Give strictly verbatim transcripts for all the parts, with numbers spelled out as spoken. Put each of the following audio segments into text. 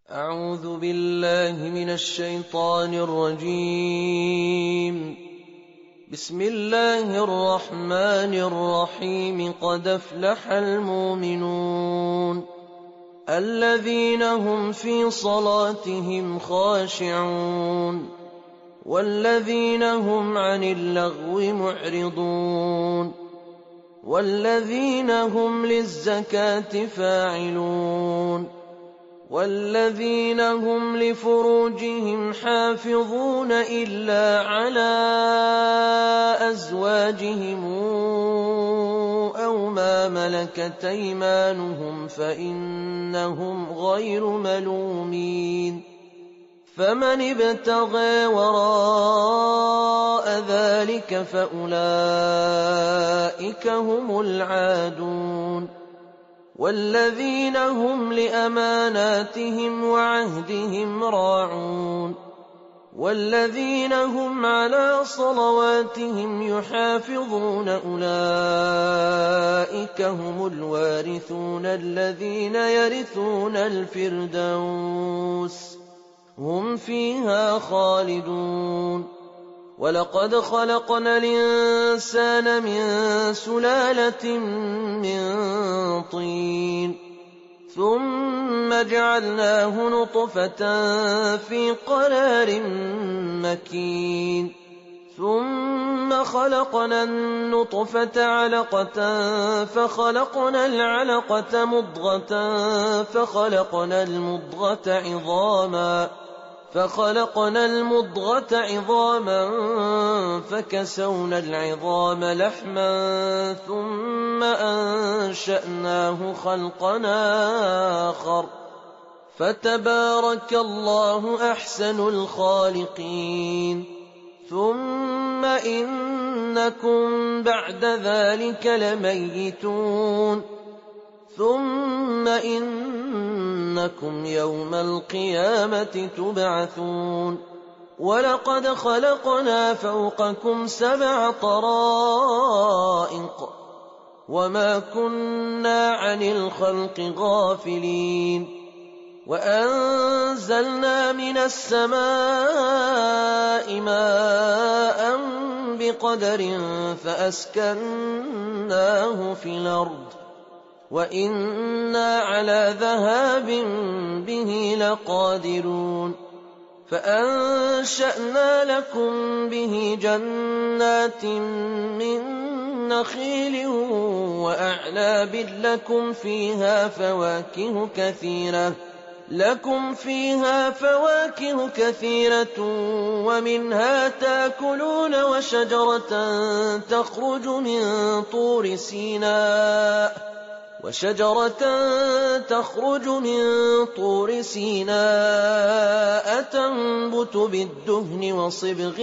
أعوذ بالله من الشيطان الرجيم. بسم الله الرحمن الرحيم. قد أفلح المؤمنون الذين هم في صلاتهم خاشعون والذين هم عن اللغو معرضون والذين هم للزكاة فاعلون والذين هم لفروجهم حافظون إلا على أزواجهم أو ما ملكت أيمانهم فإنهم غير ملومين. فمن ابتغى وراء ذلك فأولئك هم العادون والذين هم لأماناتهم وعهدهم راعون والذين هم على صلواتهم يحافظون أولئك هم الوارثون الذين يرثون الفردوس هم فيها خالدون. ولقد خلقنا الإنسان من سلالة من طين ثم جعلناه نطفة في قرار مكين ثم خلقنا النطفة علقة فخلقنا العلقة مضغة فخلقنا المضغة عظاما فخلقنا المضغة عظاما فكسونا العظام لحما ثم أنشأناه خلقا آخر فتبارك الله أحسن الخالقين. ثم إنكم بعد ذلك لميتون ثم إنكم يوم القيامة تبعثون. ولقد خلقنا فوقكم سبع طرائق وما كنا عن الخلق غافلين وأنزلنا من السماء ماء بقدر فأسكناه في الأرض وإنا على ذهاب به لقادرون. فأنشأنا لكم به جنات من نخيل وأعناب لكم فيها فواكه كثيرة لكم فيها فواكه كثيرة ومنها تأكلون وشجرة تخرج من طور سيناء وشجرة تخرج من طور سيناء تنبت بالدهن وصبغ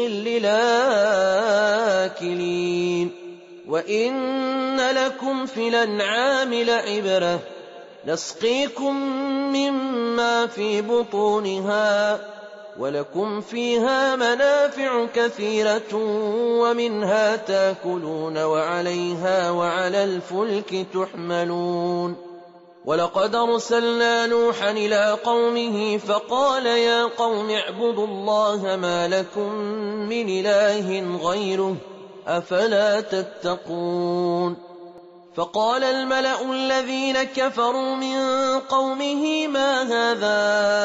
للآكلين. وإن لكم في الأنعام لعبرة نسقيكم مما في بطونها ولكم فيها منافع كثيرة ومنها تأكلون وعليها وعلى الفلك تحملون. ولقد أرسلنا نوحا إلى قومه فقال يا قوم اعبدوا الله ما لكم من إله غيره أفلا تتقون. فقال الملأ الذين كفروا من قومه ما هذا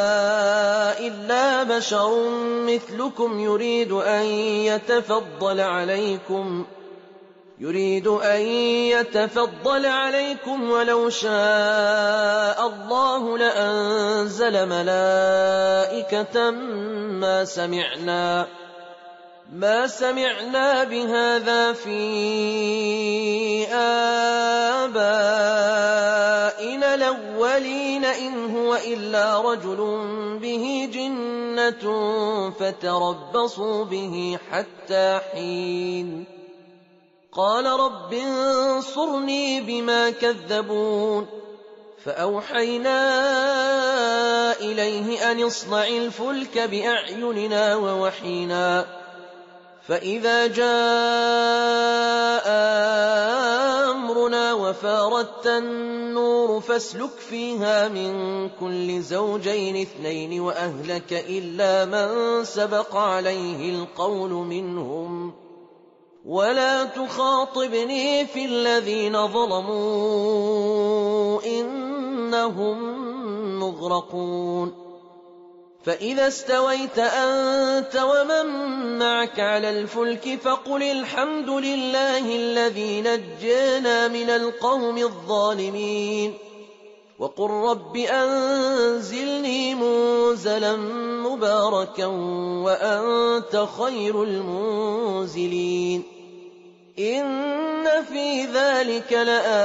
إلا بشر مثلكم يريد أن يتفضل عليكم يريد أن يتفضل عليكم ولو شاء الله لأنزل ملائكة ما سمعنا ما سمعنا بهذا في آبائنا الأولين إن هو إلا رجل به جنة فتربصوا به حتى حين. قال رب انصرني بما كذبون. فأوحينا إليه أن اصنع الفلك بأعيننا ووحينا فإذا جاء أمرنا وفارت النور النور فاسلك فيها من كل زوجين اثنين وأهلك إلا من سبق عليه القول منهم ولا تخاطبني في الذين ظلموا إنهم مغرقون فإذا استويت أنت ومن معك على الفلك فقل الحمد لله الذي نجانا من القوم الظالمين وقل رب أنزلني منزلا مباركا وأنت خير المنزلين إن في ذلك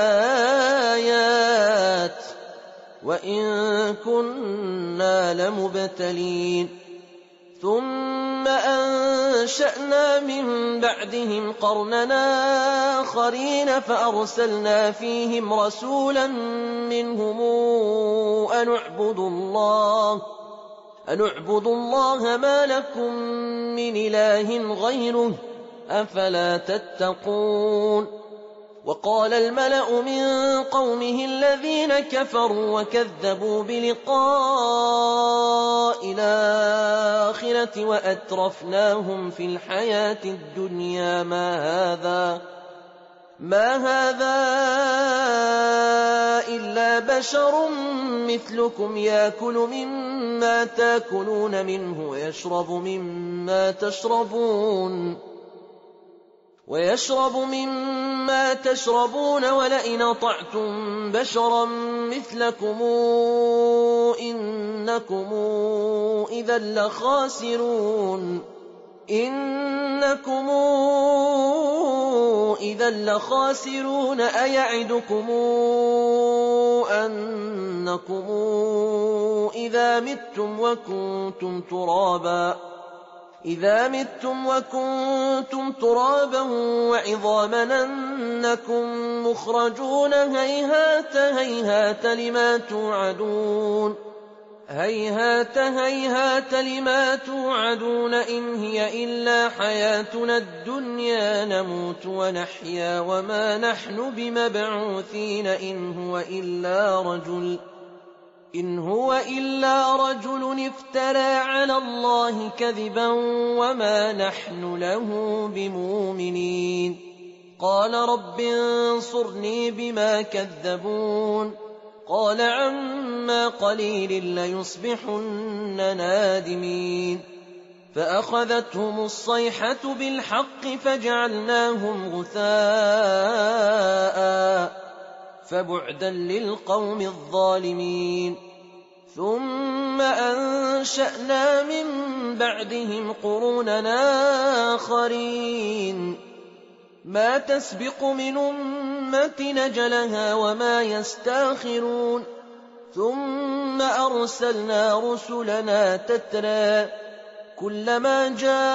لآيات وإن كنا لمبتلين ثم أنشأنا من بعدهم قرننا آخرين فأرسلنا فيهم رسولا منهم أن اعبدوا الله أن اعبدوا الله ما لكم من إله غيره أفلا تتقون وقال الملأ من قومه الذين كفروا وكذبوا بلقاء الآخرة وأترفناهم في الحياة الدنيا ما هذا ما هذا إلا بشر مثلكم يأكل مما تأكلون منه ويشرب مما تشربون ويشرب مما تشربون ولئن أطعتم بشرا مثلكم إنكم إذا لخاسرون إنكم إذا لخاسرون أيعدكم أنكم إذا متم وكنتم ترابا إذا متم وكنتم ترابا وعظاما أنكم مخرجون هيهات هيهات لما توعدون هيهات هيهات لما توعدون إن هي إلا حياتنا الدنيا نموت ونحيا وما نحن بمبعوثين إن هو إلا رجل إن هو إلا رجل افترى على الله كذبا وما نحن له بمؤمنين قال رب انصرني بما كذبون قال عما قليل ليصبحن نادمين فأخذتهم الصيحة بالحق فجعلناهم غثاء فبعدا للقوم الظالمين ثم أنشأنا من بعدهم قروننا آخرين ما تسبق من أمة نجلها وما يستاخرون ثم أرسلنا رسلنا تترى كلما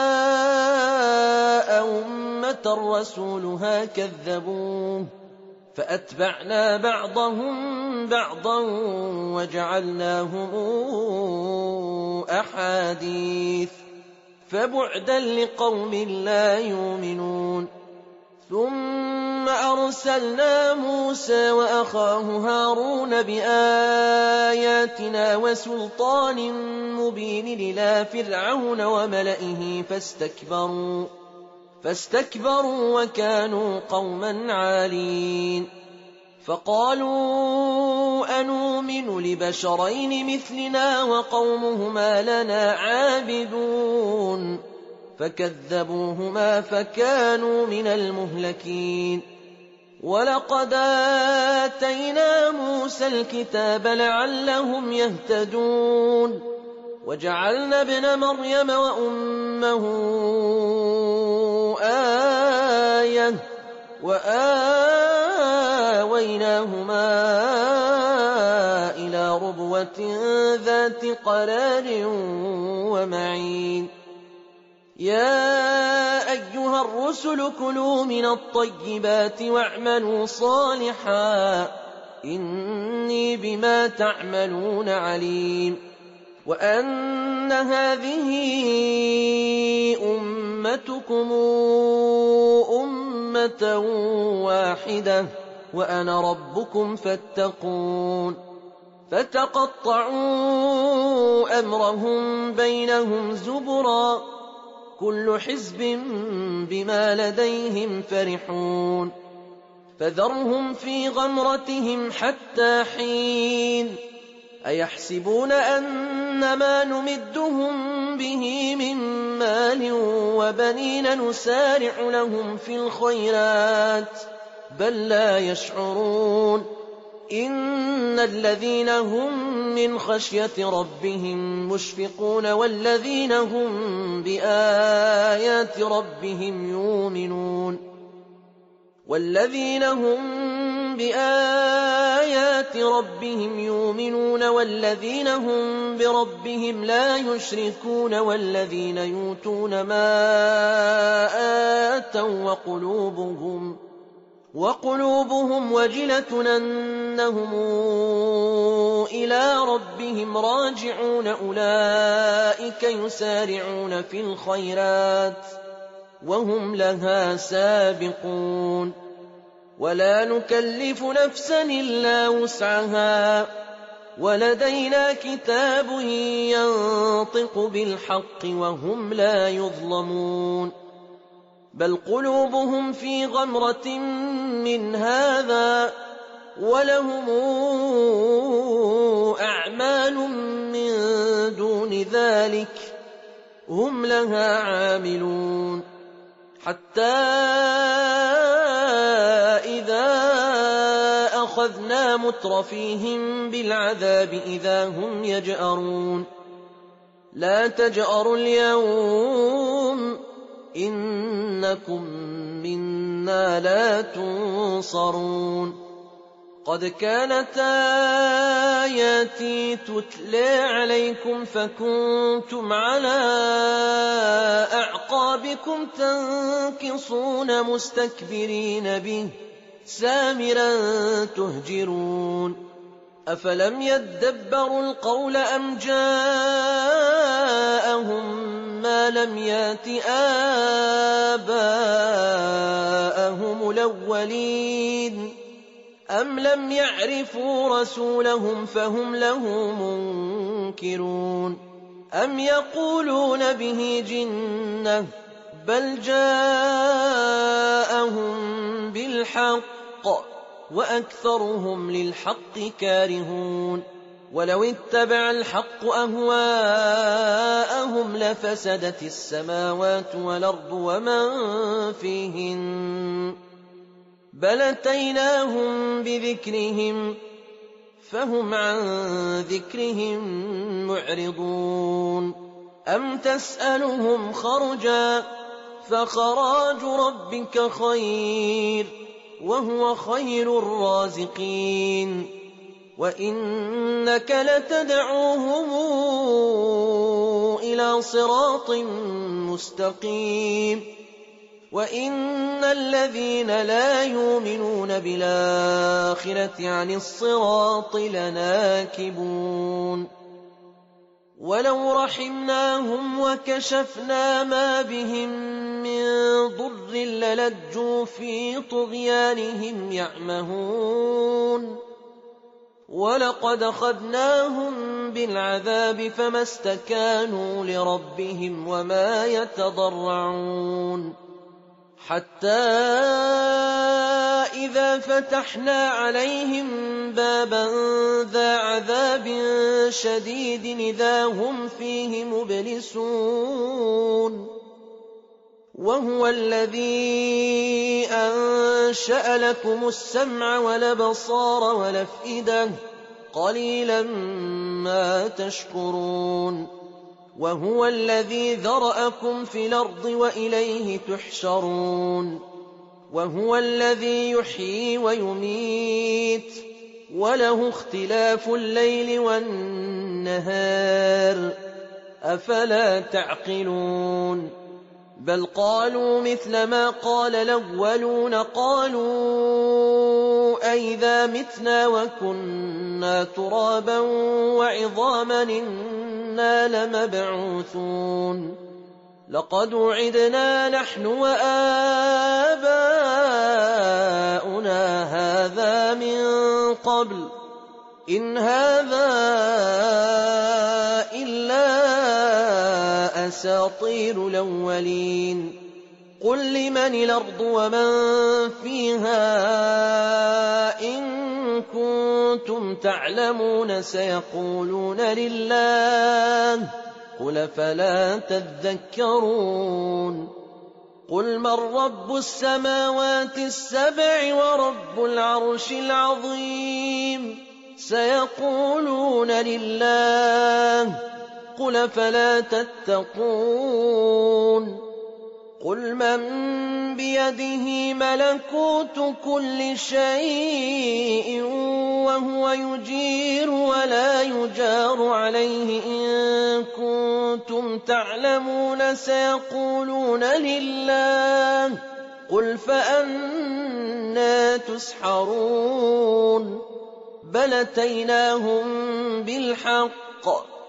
جاء أمة رسولها كذبوه فأتبعنا بعضهم بعضا وجعلناهم أحاديث فبعدا لقوم لا يؤمنون ثم أرسلنا موسى وأخاه هارون بآياتنا وسلطان مبين إلى فرعون وملئه فاستكبروا فاستكبروا وكانوا قوما عالين فقالوا أنؤمن لبشرين مثلنا وقومهما لنا عابدون فكذبوهما فكانوا من المهلكين ولقد آتينا موسى الكتاب لعلهم يهتدون وجعلنا ابن مريم وأمه آية وآويناهما إلى ربوة ذات قرار ومعين يا أيها الرسل كلوا من الطيبات واعملوا صالحا إني بما تعملون عليم وأن هذه أمتكم أمة واحدة وأنا ربكم فاتقون فتقطعوا أمرهم بينهم زبرا كل حزب بما لديهم فرحون فذرهم في غمرتهم حتى حين أيحسبون أن ما نمدهم به من مال وبنين نسارع لهم في الخيرات بل لا يشعرون إن الذين هم من خشية ربهم مشفقون والذين هم بآيات ربهم يؤمنون والذين هم بآيات ربهم يؤمنون والذين هم بربهم لا يشركون والذين يؤتون ما آتوا وقلوبهم وقلوبهم وجلة أنهم إلى ربهم راجعون أولئك يسارعون في الخيرات وهم لها سابقون ولا نكلف نفسا إلا وسعها ولدينا كتاب ينطق بالحق وهم لا يظلمون بل قلوبهم في غمرة من هذا ولهم أعمال من دون ذلك هم لها عاملون حتى إذا أخذنا مترفيهم بالعذاب إذا هم يجأرون لا تجأروا اليوم إنكم منا لا تنصرون قد كانت آياتي تتلى عليكم فكنتم على أعقابكم تنكصون مستكبرين به سامرا تهجرون أفلم يدبروا القول أم جاءهم ما لم يات آباءهم الأولين أم لم يعرفوا رسولهم فهم له منكرون أم يقولون به جنة بل جاءهم بالحق وأكثرهم للحق كارهون ولو اتبع الحق أهواءهم لفسدت السماوات والأرض ومن فيهن بل أتيناهم بذكرهم فهم عن ذكرهم معرضون أم تسألهم خرجا فخراج ربك خير وهو خير الرازقين وإنك لتدعوهم إلى صراط مستقيم وإن الذين لا يؤمنون بالآخرة عن الصراط لناكبون ولو رحمناهم وكشفنا ما بهم من ضر للجوا في طغيانهم يعمهون ولقد أخذناهم بالعذاب فما استكانوا لربهم وما يتضرعون حتى إذا فتحنا عليهم بابا ذا عذاب شديد إذا هم فيه مبلسون وهو الذي أنشأ لكم السمع والأبصار والأفئدة قليلا ما تشكرون وهو الذي ذرأكم في الأرض وإليه تحشرون وهو الذي يحيي ويميت وله اختلاف الليل والنهار أفلا تعقلون بل قالوا مثل ما قال الأولون قالوا أئذا متنا وكنا ترابا وعظاما إنا لمبعوثون لقد وعدنا نحن وآباؤنا هذا من قبل إن هذا إلا أساطير الأولين قل لمن الأرض ومن فيها إن كنتم تعلمون سيقولون لله قل فلا تذكرون قل من رب السماوات السبع ورب العرش العظيم سيقولون لله قل فلا تتقون قل من بيده ملكوت كل شيء وهو يجير ولا يجار عليه إن كنتم تعلمون سيقولون لله قل فأنى تسحرون بل أتيناهم بالحق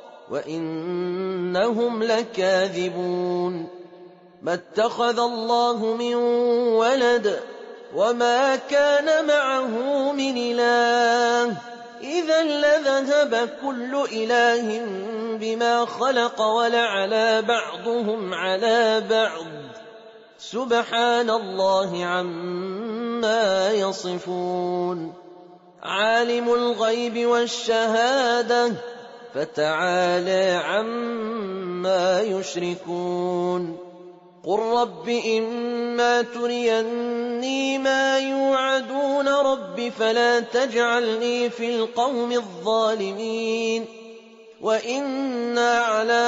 وإنهم لكاذبون ما اتخذ الله من ولد وما كان معه من إله إذا لذهب كل إله بما خلق ولعلى بعضهم على بعض سبحان الله عما يصفون عالم الغيب والشهادة فتعالى عما يشركون قل رب إما تريني ما يوعدون رب فلا تجعلني في القوم الظالمين وإنا على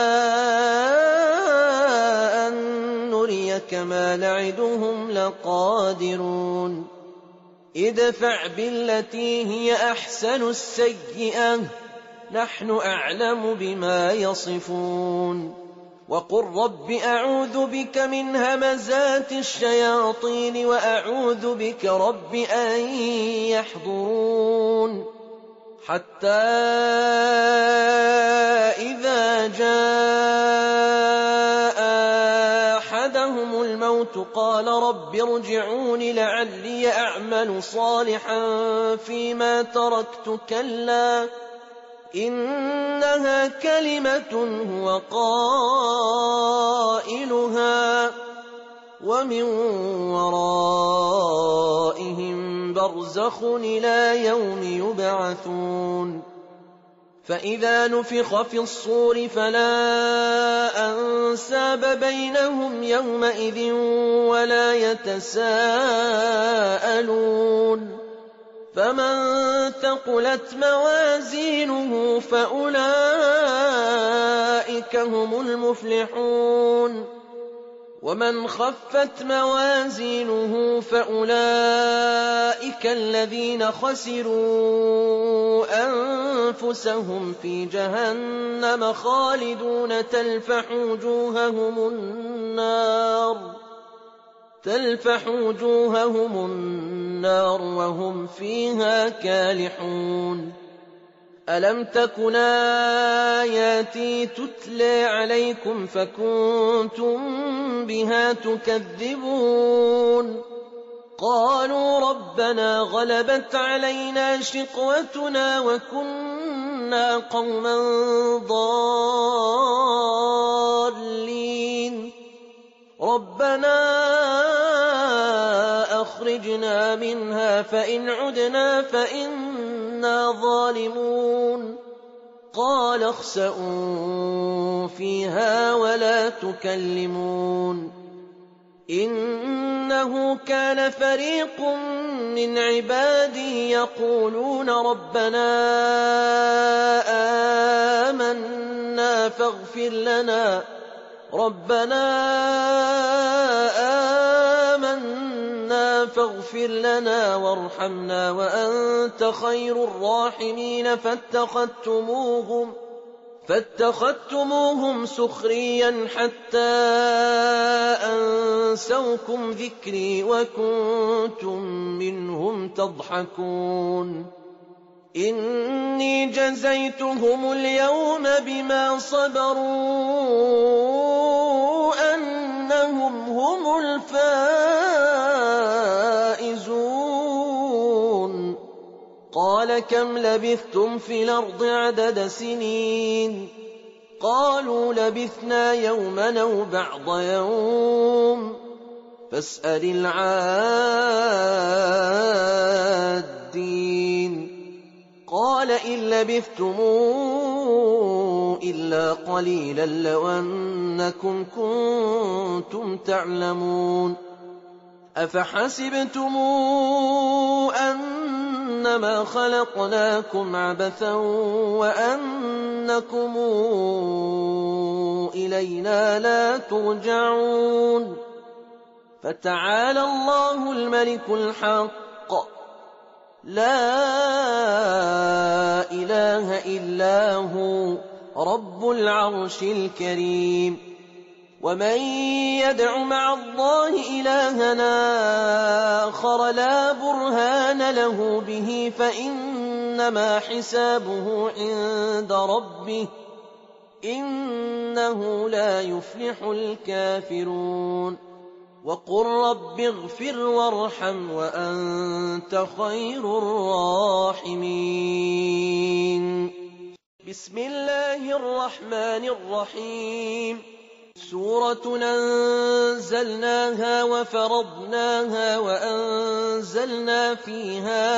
أن نريك ما نعدهم لقادرون ادفع بالتي هي أحسن السيئة نحن أعلم بما يصفون وقل رب أعوذ بك من همزات الشياطين وأعوذ بك رب أن يحضرون حتى إذا جاء أحدهم الموت قال رب ارجعون لعلي أعمل صالحا فيما تركت كلا إنها كلمة هو قائلها ومن ورائهم برزخ إلى يوم يبعثون فإذا نفخ في الصور فلا أنساب بينهم يومئذ ولا يتساءلون فمن ثقلت موازينه فأولئك هم المفلحون ومن خفت موازينه فأولئك الذين خسروا أنفسهم في جهنم خالدون تلفح وجوههم النار تلفح وجوههم النار وهم فيها كالحون ألم تكن آياتي تتلى عليكم فكنتم بها تكذبون قالوا ربنا غلبت علينا شقوتنا وكنا قوما ضالين ربنا أخرجنا منها فإن عدنا فإنا ظالمون قال اخسئوا فيها ولا تكلمون إنه كان فريق من عبادي يقولون ربنا آمنا فاغفر لنا ربنا آمنا فاغفر لنا وارحمنا وأنت خير الراحمين فاتخذتموهم فاتخذتموهم سخريا حتى أنسوكم ذكري وكنتم منهم تضحكون إني جزيتهم اليوم بما صبروا أن إنهم هم الفائزون قال كم لبثتم في الأرض عدد سنين قالوا لبثنا يوما أو بعض يوم فاسأل العادين قال إن لبثتم إلا قليلا لو أنكم كنتم تعلمون أفحسبتم أنما خلقناكم عبثا وأنكم إلينا لا ترجعون فتعالى الله الملك الحق لا إله إلا هو رب العرش الكريم ومن يدع مع الله إلهنا آخر لا برهان له به فإنما حسابه عند ربه إنه لا يفلح الكافرون وقل رب اغفر وارحم وأنت خير الراحمين بسم الله الرحمن الرحيم سورة أنزلناها وفرضناها وأنزلنا فيها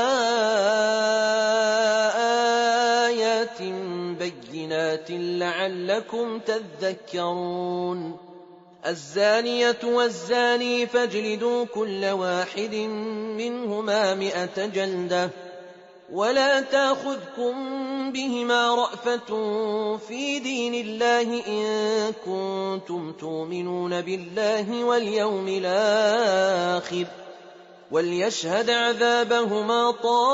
آيات بينات لعلكم تذكرون الزانية والزاني فاجلدوا كل واحد منهما مئة جلدة ولا تأخذكم بهما رأفة في دين الله إن كنتم تؤمنون بالله واليوم الآخر وليشهد عذابهما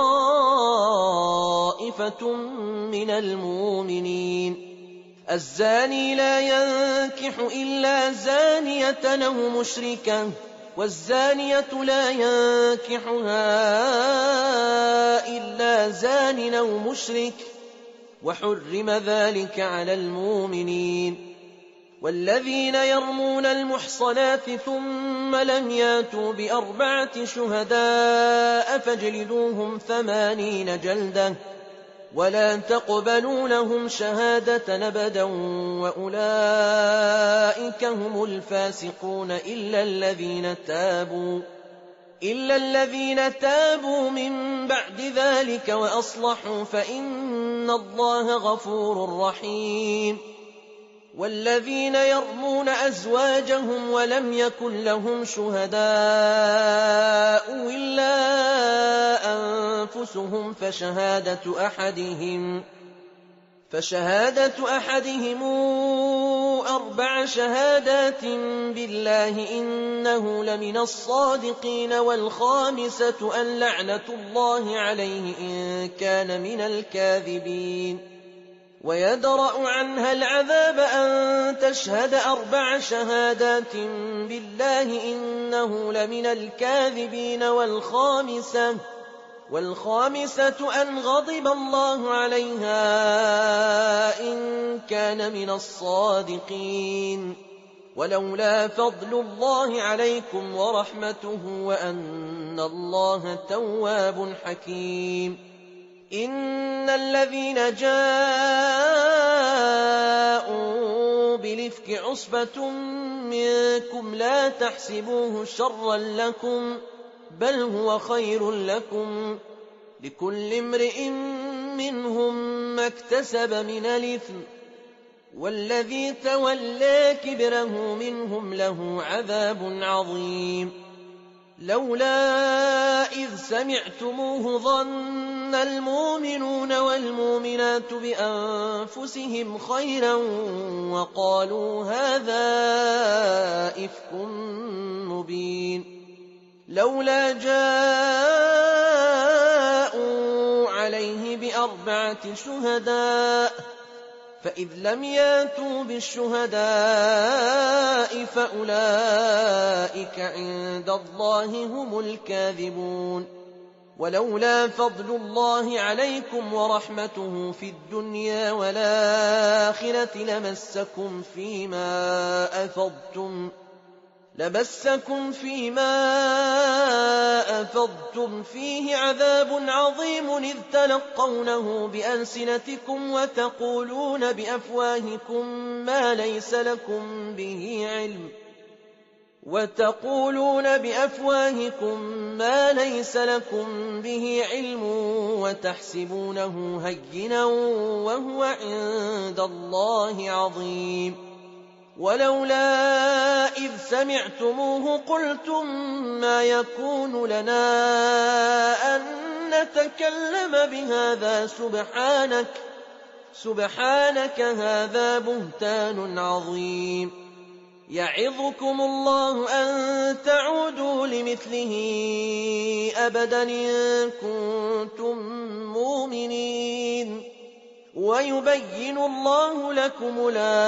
طائفة من المؤمنين الزاني لا ينكح إلا زانية أو مشركة والزانية لا ينكحها إلا زان أو مشرك وحرم ذلك على المؤمنين والذين يرمون المحصنات ثم لم ياتوا بأربعة شهداء فاجلدوهم ثمانين جلدة ولا تقبلوا لهم شهادة أبدا وأولئك هم الفاسقون إلا الذين تابوا إلا الذين تابوا من بعد ذلك وأصلحوا فإن الله غفور رحيم والذين يرمون أزواجهم ولم يكن لهم شهداء إلا أنفسهم فشهادة أحدهم فشهادة أحدهم أربع شهادات بالله إنه لمن الصادقين والخامسة أن لعنة الله عليه إن كان من الكاذبين ويدرأ عنها العذاب أن تشهد أربع شهادات بالله إنه لمن الكاذبين والخامسة والخامسة أن غضب الله عليها إن كان من الصادقين ولولا فضل الله عليكم ورحمته وأن الله تواب حكيم إن الذين جاءوا بالإفك عصبة منكم لا تحسبوه شرا لكم بل هو خير لكم لكل امرئ منهم ما اكتسب من الإثم والذي تولى كبره منهم له عذاب عظيم لولا إذ سمعتموه ظن المؤمنون والمؤمنات بأنفسهم خيرا وقالوا هذا إفك مبين لولا جاءوا عليه بأربعة شهداء فإذ لم ياتوا بالشهداء فأولئك عند الله هم الكاذبون ولولا فضل الله عليكم ورحمته في الدنيا والآخرة لمسكم فيما أفضتم لمسكم فيما أفضتم فيه عذاب عظيم إذ تلقونه بألسنتكم وتقولون بأفواهكم ما ليس لكم به علم وتقولون بأفواهكم ما ليس لكم به علم وتحسبونه هينا وهو عند الله عظيم ولولا إذ سمعتموه قلتم ما يكون لنا أن نتكلم بهذا سبحانك سبحانك هذا بهتان عظيم يعظكم الله أن تعودوا لمثله أبدا إن كنتم مؤمنين ويبين الله لكم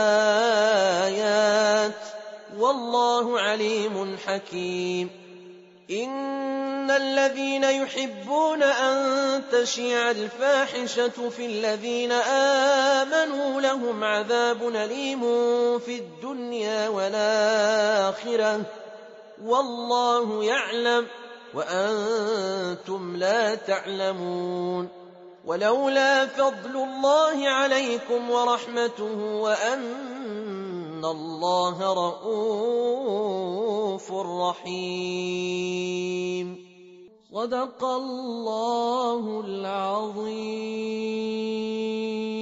الآيات والله عليم حكيم إن الذين يحبون أن تشيع الفاحشة في الذين آمنوا لهم عذاب أليم في الدنيا والآخرة والله يعلم وأنتم لا تعلمون ولولا فضل الله عليكم ورحمته وأن الله رءوف رحيم صدق الله العظيم.